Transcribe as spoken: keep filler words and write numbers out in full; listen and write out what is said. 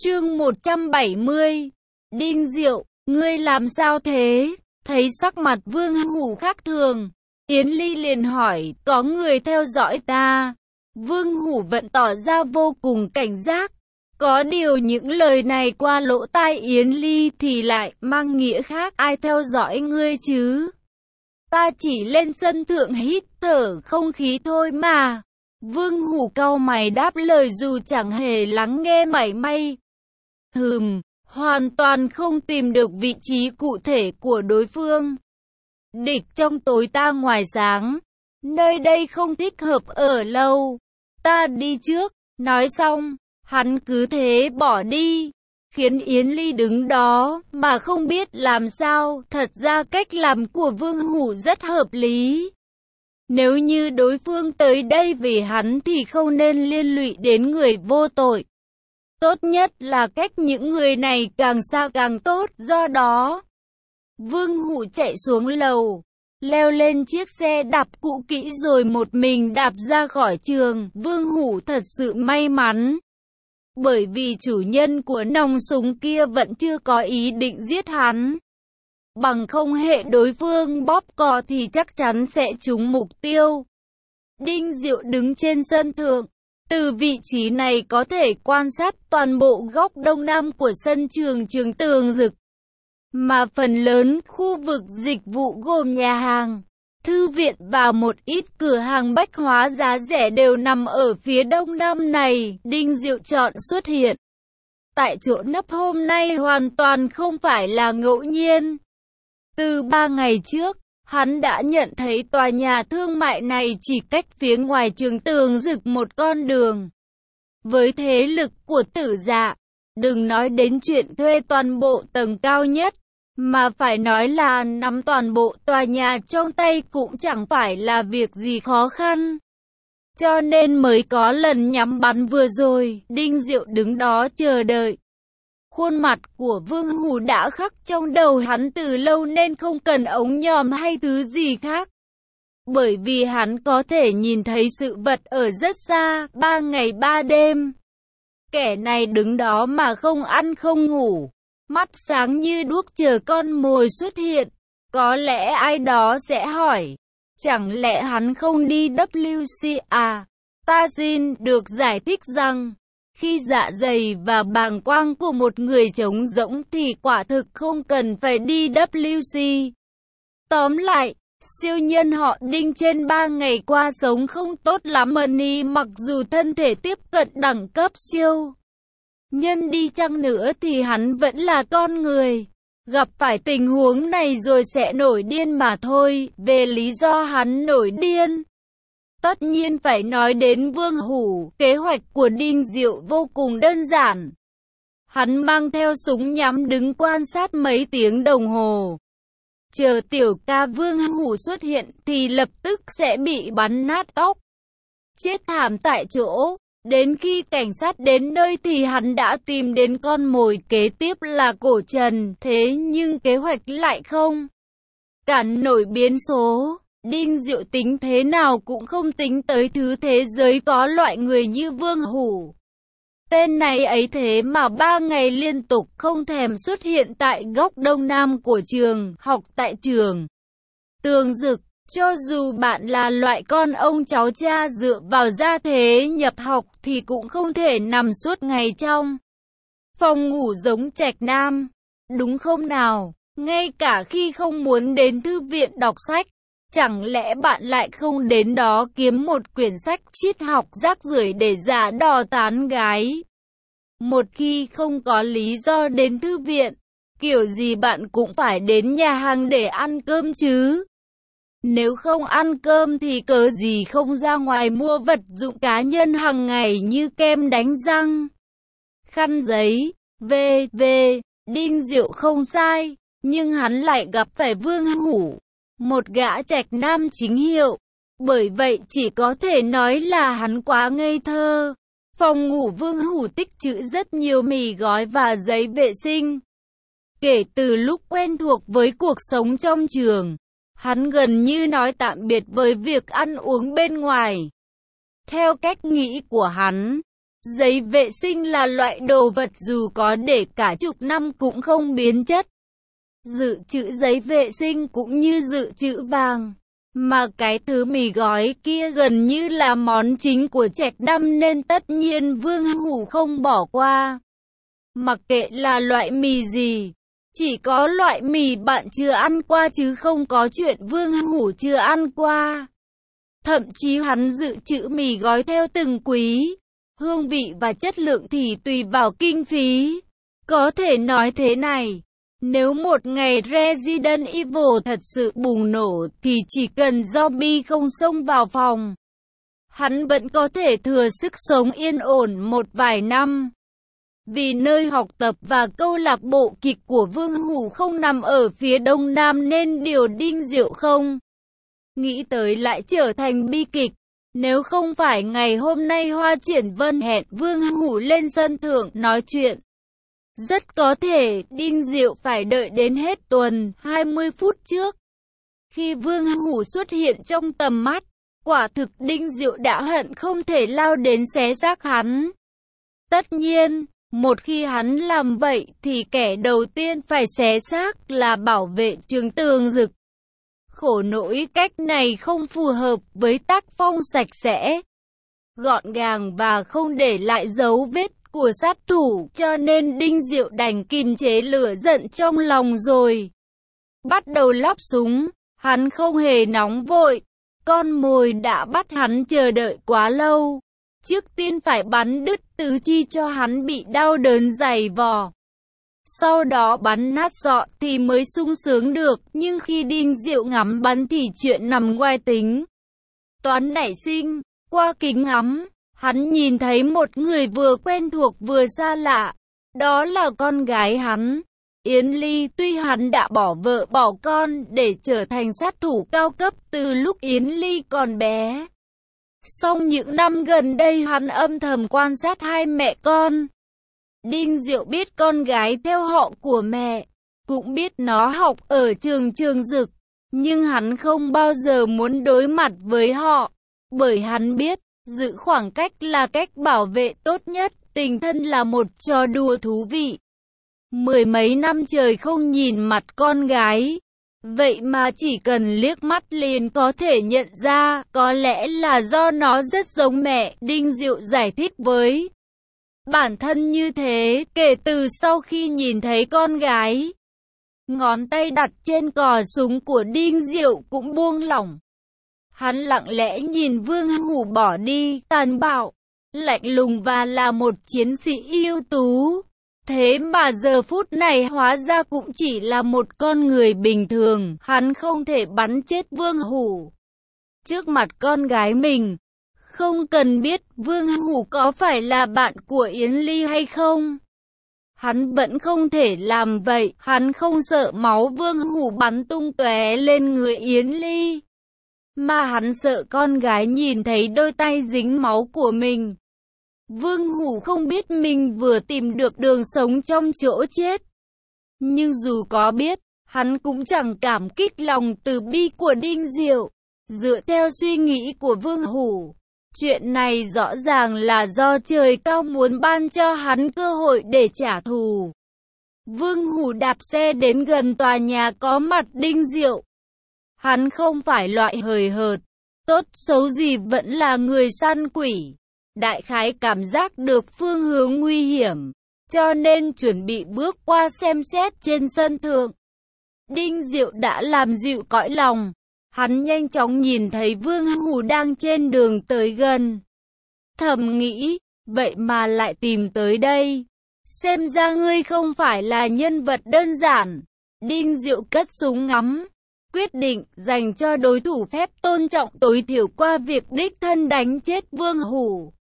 Chương một trăm bảy mươi. Đinh Diệu, ngươi làm sao thế? Thấy sắc mặt Vương Hủ khác thường, Yến Ly liền hỏi, có người theo dõi ta. Vương Hủ vẫn tỏ ra vô cùng cảnh giác. Có điều những lời này qua lỗ tai Yến Ly thì lại mang nghĩa khác, ai theo dõi ngươi chứ? Ta chỉ lên sân thượng hít thở không khí thôi mà. Vương Hủ cau mày đáp lời dù chẳng hề lắng nghe mảy may. Hừm, hoàn toàn không tìm được vị trí cụ thể của đối phương. Địch trong tối ta ngoài sáng. Nơi đây không thích hợp ở lâu. Ta đi trước. Nói xong, hắn cứ thế bỏ đi, khiến Yến Ly đứng đó mà không biết làm sao. Thật ra cách làm của Vương Hủ rất hợp lý. Nếu như đối phương tới đây vì hắn thì không nên liên lụy đến người vô tội. Tốt nhất là cách những người này càng xa càng tốt. Do đó, Vương Hủ chạy xuống lầu, leo lên chiếc xe đạp cũ kỹ rồi một mình đạp ra khỏi trường. Vương Hủ thật sự may mắn, bởi vì chủ nhân của nòng súng kia vẫn chưa có ý định giết hắn. Bằng không hệ đối phương bóp cò thì chắc chắn sẽ trúng mục tiêu. Đinh Diệu đứng trên sân thượng. Từ vị trí này có thể quan sát toàn bộ góc đông nam của sân trường Trường Tường Dực. Mà phần lớn khu vực dịch vụ gồm nhà hàng, thư viện và một ít cửa hàng bách hóa giá rẻ đều nằm ở phía đông nam này. Đinh Diệu chọn xuất hiện tại chỗ nấp hôm nay hoàn toàn không phải là ngẫu nhiên. Từ ba ngày trước, hắn đã nhận thấy tòa nhà thương mại này chỉ cách phía ngoài Trường Tường Dực một con đường. Với thế lực của Tử Dạ, đừng nói đến chuyện thuê toàn bộ tầng cao nhất, mà phải nói là nắm toàn bộ tòa nhà trong tay cũng chẳng phải là việc gì khó khăn. Cho nên mới có lần nhắm bắn vừa rồi. Đinh Diệu đứng đó chờ đợi. Khuôn mặt của Vương Hủ đã khắc trong đầu hắn từ lâu nên không cần ống nhòm hay thứ gì khác. Bởi vì hắn có thể nhìn thấy sự vật ở rất xa, ba ngày ba đêm. Kẻ này đứng đó mà không ăn không ngủ, mắt sáng như đuốc chờ con mồi xuất hiện. Có lẽ ai đó sẽ hỏi, chẳng lẽ hắn không đi W C à? Ta xin được giải thích rằng, khi dạ dày và bàng quang của một người trống rỗng thì quả thực không cần phải đi W C. Tóm lại, siêu nhân họ Đinh trên ba ngày qua sống không tốt lắm. Money mặc dù thân thể tiếp cận đẳng cấp siêu nhân đi chăng nữa thì hắn vẫn là con người. Gặp phải tình huống này rồi sẽ nổi điên mà thôi. Về lý do hắn nổi điên, tất nhiên phải nói đến Vương Hủ. Kế hoạch của Đinh Diệu vô cùng đơn giản. Hắn mang theo súng nhắm đứng quan sát mấy tiếng đồng hồ. Chờ tiểu ca Vương Hủ xuất hiện thì lập tức sẽ bị bắn nát óc, chết thảm tại chỗ. Đến khi cảnh sát đến nơi thì hắn đã tìm đến con mồi kế tiếp là Cổ Trần. Thế nhưng kế hoạch lại không cản nổi biến số. Đinh Diệu tính thế nào cũng không tính tới thứ thế giới có loại người như Vương Hủ. Tên này ấy thế mà ba ngày liên tục không thèm xuất hiện tại góc đông nam của trường học tại Trường Tường Dực. Cho dù bạn là loại con ông cháu cha dựa vào gia thế nhập học thì cũng không thể nằm suốt ngày trong phòng ngủ giống Trạch Nam, đúng không nào? Ngay cả khi không muốn đến thư viện đọc sách, chẳng lẽ bạn lại không đến đó kiếm một quyển sách triết học rác rưởi để giả đò tán gái? Một khi không có lý do đến thư viện, kiểu gì bạn cũng phải đến nhà hàng để ăn cơm chứ. Nếu không ăn cơm thì cớ gì không ra ngoài mua vật dụng cá nhân hàng ngày như kem đánh răng, khăn giấy, vân vân. Đinh Diệu không sai, nhưng hắn lại gặp phải Vương Hủ, một gã Trạch Nam chính hiệu. Bởi vậy chỉ có thể nói là hắn quá ngây thơ. Phòng ngủ Vương Hủ tích trữ rất nhiều mì gói và giấy vệ sinh. Kể từ lúc quen thuộc với cuộc sống trong trường, hắn gần như nói tạm biệt với việc ăn uống bên ngoài. Theo cách nghĩ của hắn, Giấy vệ sinh là loại đồ vật dù có để cả chục năm cũng không biến chất. Dự trữ giấy vệ sinh cũng như dự trữ vàng. Mà cái thứ mì gói kia gần như là món chính của Trạch Năm nên tất nhiên Vương Hủ không bỏ qua. Mặc kệ là loại mì gì, chỉ có loại mì bạn chưa ăn qua chứ không có chuyện Vương Hủ chưa ăn qua. Thậm chí hắn dự trữ mì gói theo từng quý, hương vị và chất lượng thì tùy vào kinh phí. Có thể nói thế này, nếu một ngày Resident Evil thật sự bùng nổ thì chỉ cần zombie không xông vào phòng, hắn vẫn có thể thừa sức sống yên ổn một vài năm. Vì nơi học tập và câu lạc bộ kịch của Vương Hủ không nằm ở phía đông nam nên điều Đinh Diệu không nghĩ tới lại trở thành bi kịch. Nếu không phải ngày hôm nay Hoa Triển Vân hẹn Vương Hủ lên sân thượng nói chuyện, rất có thể Đinh Diệu phải đợi đến hết tuần hai mươi phút trước. Khi Vương Hủ xuất hiện trong tầm mắt, quả thực Đinh Diệu đã hận không thể lao đến xé xác hắn. Tất nhiên, một khi hắn làm vậy thì kẻ đầu tiên phải xé xác là bảo vệ Trường Tường Dực. Khổ nỗi cách này không phù hợp với tác phong sạch sẽ, gọn gàng và không để lại dấu vết của sát thủ, cho nên Đinh Diệu đành kìm chế lửa giận trong lòng rồi bắt đầu lắp súng. Hắn không hề nóng vội, con mồi đã bắt hắn chờ đợi quá lâu. Trước tiên phải bắn đứt tứ chi cho hắn bị đau đớn dày vò, sau đó bắn nát sọ thì mới sung sướng được. Nhưng khi Đinh Diệu ngắm bắn thì chuyện nằm ngoài tính toán nảy sinh. Qua kính ngắm, hắn nhìn thấy một người vừa quen thuộc vừa xa lạ. Đó là con gái hắn, Yến Ly. Tuy hắn đã bỏ vợ bỏ con để trở thành sát thủ cao cấp từ lúc Yến Ly còn bé, song những năm gần đây hắn âm thầm quan sát hai mẹ con. Đinh Diệu biết con gái theo họ của mẹ, cũng biết nó học ở trường Trường Dực, nhưng hắn không bao giờ muốn đối mặt với họ, bởi hắn biết, giữ khoảng cách là cách bảo vệ tốt nhất. Tình thân là một trò đùa thú vị. Mười mấy năm trời không nhìn mặt con gái, vậy mà chỉ cần liếc mắt liền có thể nhận ra, có lẽ là do nó rất giống mẹ. Đinh Diệu giải thích với bản thân như thế. Kể từ sau khi nhìn thấy con gái, ngón tay đặt trên cò súng của Đinh Diệu cũng buông lỏng. Hắn lặng lẽ nhìn Vương Hủ bỏ đi, tàn bạo, lạnh lùng và là một chiến sĩ ưu tú. Thế mà giờ phút này hóa ra cũng chỉ là một con người bình thường. Hắn không thể bắn chết Vương Hủ trước mặt con gái mình. Không cần biết Vương Hủ có phải là bạn của Yến Ly hay không, hắn vẫn không thể làm vậy. Hắn không sợ máu Vương Hủ bắn tung tóe lên người Yến Ly, mà hắn sợ con gái nhìn thấy đôi tay dính máu của mình. Vương Hủ không biết mình vừa tìm được đường sống trong chỗ chết, nhưng dù có biết, hắn cũng chẳng cảm kích lòng từ bi của Đinh Diệu. Dựa theo suy nghĩ của Vương Hủ, chuyện này rõ ràng là do trời cao muốn ban cho hắn cơ hội để trả thù. Vương Hủ đạp xe đến gần tòa nhà có mặt Đinh Diệu. Hắn không phải loại hời hợt, tốt xấu gì vẫn là người săn quỷ. Đại khái cảm giác được phương hướng nguy hiểm, cho nên chuẩn bị bước qua xem xét trên sân thượng. Đinh Diệu đã làm dịu cõi lòng. Hắn nhanh chóng nhìn thấy Vương Hủ đang trên đường tới gần. Thầm nghĩ, vậy mà lại tìm tới đây. Xem ra ngươi không phải là nhân vật đơn giản. Đinh Diệu cất súng ngắm, quyết định dành cho đối thủ phép tôn trọng tối thiểu qua việc đích thân đánh chết Vương Hủ.